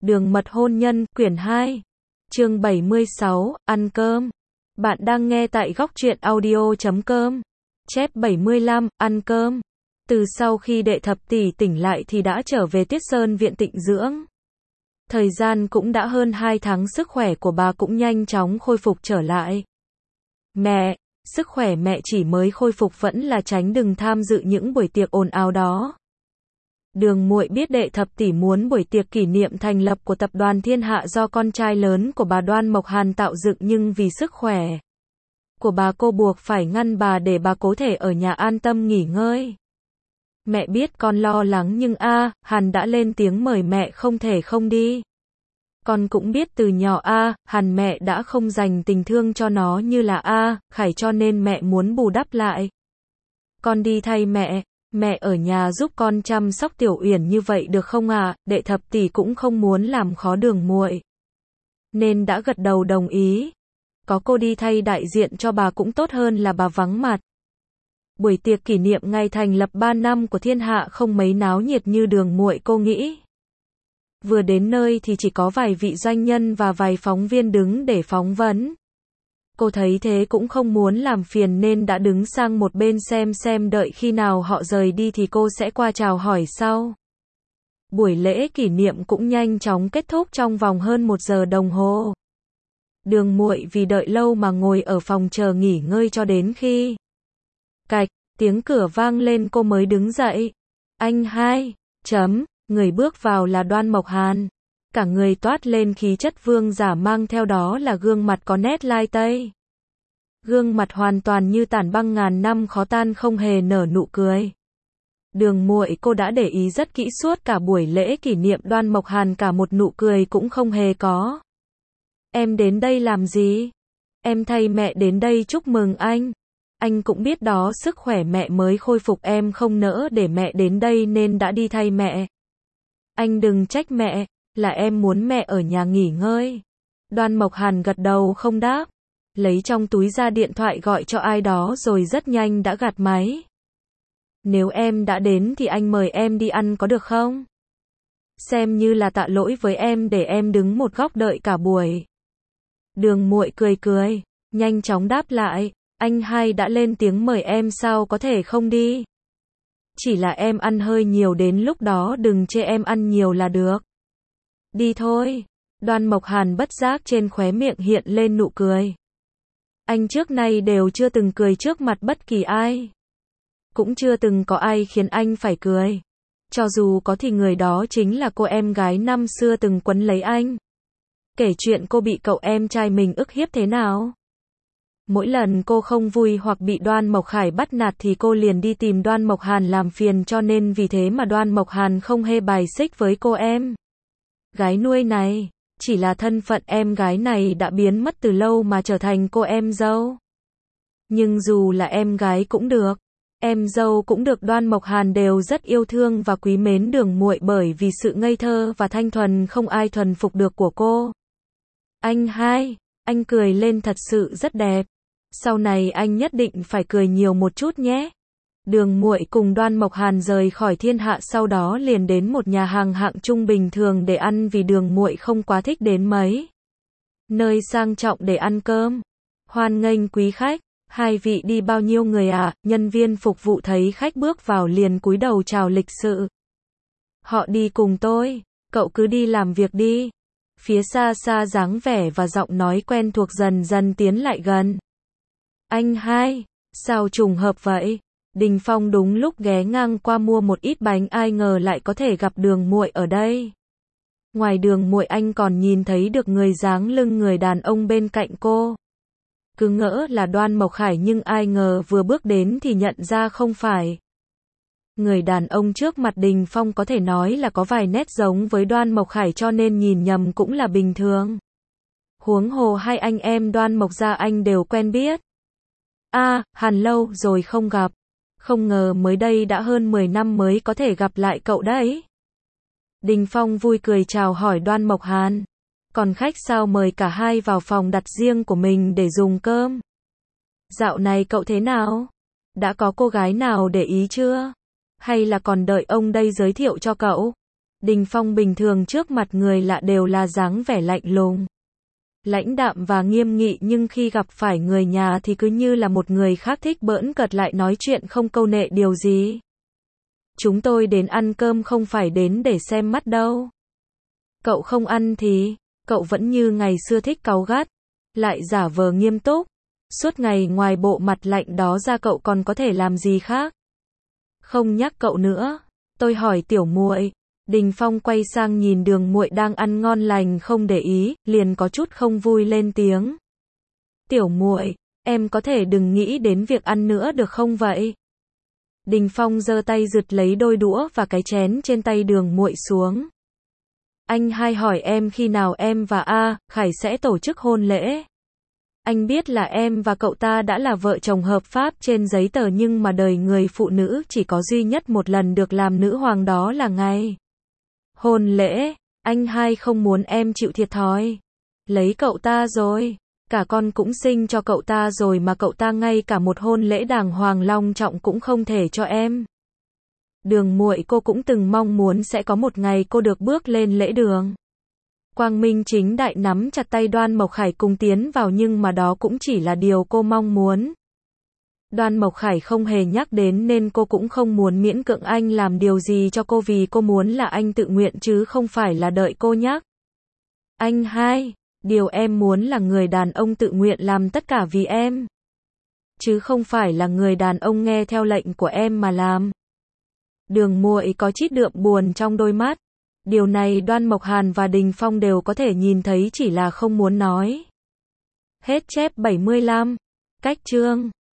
Đường mật hôn nhân, quyển 2. Chương 76, ăn cơm. Bạn đang nghe tại góc truyện audio.com. Chép 75, ăn cơm. Từ sau khi đệ thập tỷ tỉnh lại thì đã trở về Tiết Sơn viện tịnh dưỡng. Thời gian cũng đã hơn 2 tháng, sức khỏe của bà cũng nhanh chóng khôi phục trở lại. Mẹ, sức khỏe mẹ chỉ mới khôi phục vẫn là tránh đừng tham dự những buổi tiệc ồn ào đó. Đường muội biết đệ thập tỷ muốn buổi tiệc kỷ niệm thành lập của tập đoàn Thiên Hạ do con trai lớn của bà Đoan Mộc Hàn tạo dựng, nhưng vì sức khỏe của bà, cô buộc phải ngăn bà để bà có thể ở nhà an tâm nghỉ ngơi. Mẹ biết con lo lắng nhưng Hàn đã lên tiếng mời mẹ không thể không đi. Con cũng biết từ nhỏ Hàn mẹ đã không dành tình thương cho nó như là Khải, cho nên mẹ muốn bù đắp lại. Con đi thay mẹ ở nhà giúp con chăm sóc Tiểu Uyển như vậy được không ạ? Đệ thập tỷ cũng không muốn làm khó đường muội, nên đã gật đầu đồng ý. Có cô đi thay đại diện cho bà cũng tốt hơn là bà vắng mặt. Buổi tiệc kỷ niệm ngày thành lập 3 năm của Thiên Hạ không mấy náo nhiệt như đường muội cô nghĩ. Vừa đến nơi thì chỉ có vài vị doanh nhân và vài phóng viên đứng để phỏng vấn. Cô thấy thế cũng không muốn làm phiền nên đã đứng sang một bên xem đợi khi nào họ rời đi thì cô sẽ qua chào hỏi sau. Buổi lễ kỷ niệm cũng nhanh chóng kết thúc trong vòng hơn 1 giờ đồng hồ. Đường muội vì đợi lâu mà ngồi ở phòng chờ nghỉ ngơi cho đến khi cạch, tiếng cửa vang lên cô mới đứng dậy. Anh hai, người bước vào là Đoan Mộc Hàn. Cả người toát lên khí chất vương giả, mang theo đó là gương mặt có nét lai tây. Gương mặt hoàn toàn như tảng băng ngàn năm khó tan, không hề nở nụ cười. Đường muội cô đã để ý rất kỹ suốt cả buổi lễ kỷ niệm, Đoan Mộc Hàn cả một nụ cười cũng không hề có. Em đến đây làm gì? Em thay mẹ đến đây chúc mừng anh. Anh cũng biết đó, sức khỏe mẹ mới khôi phục, em không nỡ để mẹ đến đây nên đã đi thay mẹ. Anh đừng trách mẹ, là em muốn mẹ ở nhà nghỉ ngơi. Đoan Mộc Hàn gật đầu không đáp, lấy trong túi ra điện thoại gọi cho ai đó rồi rất nhanh đã gạt máy. Nếu em đã đến thì anh mời em đi ăn có được không? Xem như là tạ lỗi với em để em đứng một góc đợi cả buổi. Đường muội cười, nhanh chóng đáp lại, anh hai đã lên tiếng mời em sao có thể không đi. Chỉ là em ăn hơi nhiều, đến lúc đó đừng chê em ăn nhiều là được. Đi thôi. Đoan Mộc Hàn bất giác trên khóe miệng hiện lên nụ cười. Anh trước nay đều chưa từng cười trước mặt bất kỳ ai. Cũng chưa từng có ai khiến anh phải cười. Cho dù có thì người đó chính là cô em gái năm xưa từng quấn lấy anh. Kể chuyện cô bị cậu em trai mình ức hiếp thế nào. Mỗi lần cô không vui hoặc bị Đoan Mộc Khải bắt nạt thì cô liền đi tìm Đoan Mộc Hàn làm phiền, cho nên vì thế mà Đoan Mộc Hàn không hề bài xích với cô em gái nuôi này. Chỉ là thân phận em gái này đã biến mất từ lâu mà trở thành cô em dâu. Nhưng dù là em gái cũng được, em dâu cũng được, Đoan Mộc Hàn đều rất yêu thương và quý mến đường muội bởi vì sự ngây thơ và thanh thuần không ai thuần phục được của cô. Anh hai, anh cười lên thật sự rất đẹp. Sau này anh nhất định phải cười nhiều một chút nhé. Đường muội cùng Đoan Mộc Hàn rời khỏi Thiên Hạ, sau đó liền đến một nhà hàng hạng trung bình thường để ăn, vì đường muội không quá thích đến mấy nơi sang trọng để ăn cơm. Hoan nghênh quý khách. Hai vị đi bao nhiêu người ạ? Nhân viên phục vụ thấy khách bước vào liền cúi đầu chào lịch sự. Họ đi cùng tôi. Cậu cứ đi làm việc đi. Phía xa xa dáng vẻ và giọng nói quen thuộc dần dần tiến lại gần. Anh hai, sao trùng hợp vậy? Đình Phong đúng lúc ghé ngang qua mua một ít bánh, ai ngờ lại có thể gặp đường muội ở đây. Ngoài đường muội anh còn nhìn thấy được người dáng lưng người đàn ông bên cạnh cô. Cứ ngỡ là Đoan Mộc Khải nhưng ai ngờ vừa bước đến thì nhận ra không phải. Người đàn ông trước mặt Đình Phong có thể nói là có vài nét giống với Đoan Mộc Khải, cho nên nhìn nhầm cũng là bình thường. Huống hồ hai anh em Đoan Mộc gia anh đều quen biết. Hàn lâu rồi không gặp. Không ngờ mới đây đã hơn 10 năm mới có thể gặp lại cậu đấy. Đình Phong vui cười chào hỏi Đoan Mộc Hàn. Còn khách sao, mời cả hai vào phòng đặt riêng của mình để dùng cơm. Dạo này cậu thế nào? Đã có cô gái nào để ý chưa? Hay là còn đợi ông đây giới thiệu cho cậu? Đình Phong bình thường trước mặt người lạ đều là dáng vẻ lạnh lùng, lãnh đạm và nghiêm nghị, nhưng khi gặp phải người nhà thì cứ như là một người khác, thích bỡn cợt, lại nói chuyện không câu nệ điều gì. Chúng tôi đến ăn cơm không phải đến để xem mắt đâu. Cậu không ăn thì, cậu vẫn như ngày xưa thích cáu gắt, lại giả vờ nghiêm túc. Suốt ngày ngoài bộ mặt lạnh đó ra cậu còn có thể làm gì khác? Không nhắc cậu nữa. Tôi hỏi Tiểu Muội. Đình Phong quay sang nhìn Đường Muội đang ăn ngon lành không để ý, liền có chút không vui lên tiếng. Tiểu Muội, em có thể đừng nghĩ đến việc ăn nữa được không vậy? Đình Phong giơ tay giật lấy đôi đũa và cái chén trên tay Đường Muội xuống. Anh hai hỏi em khi nào em và Khải sẽ tổ chức hôn lễ. Anh biết là em và cậu ta đã là vợ chồng hợp pháp trên giấy tờ, nhưng mà đời người phụ nữ chỉ có duy nhất một lần được làm nữ hoàng, đó là ngày hôn lễ. Anh hai không muốn em chịu thiệt thòi. Lấy cậu ta rồi, cả con cũng sinh cho cậu ta rồi mà cậu ta ngay cả một hôn lễ đàng hoàng long trọng cũng không thể cho em. Đường Muội, cô cũng từng mong muốn sẽ có một ngày cô được bước lên lễ đường, quang minh chính đại nắm chặt tay Đoan Mộc Khải cùng tiến vào, nhưng mà đó cũng chỉ là điều cô mong muốn. Đoan Mộc Khải không hề nhắc đến nên cô cũng không muốn miễn cưỡng anh làm điều gì cho cô, vì cô muốn là anh tự nguyện chứ không phải là đợi cô nhắc. Anh hai, điều em muốn là người đàn ông tự nguyện làm tất cả vì em, chứ không phải là người đàn ông nghe theo lệnh của em mà làm. Đường Muội có chút đượm buồn trong đôi mắt. Điều này Đoan Mộc Hàn và Đình Phong đều có thể nhìn thấy, chỉ là không muốn nói. Hết chép 75. Cách chương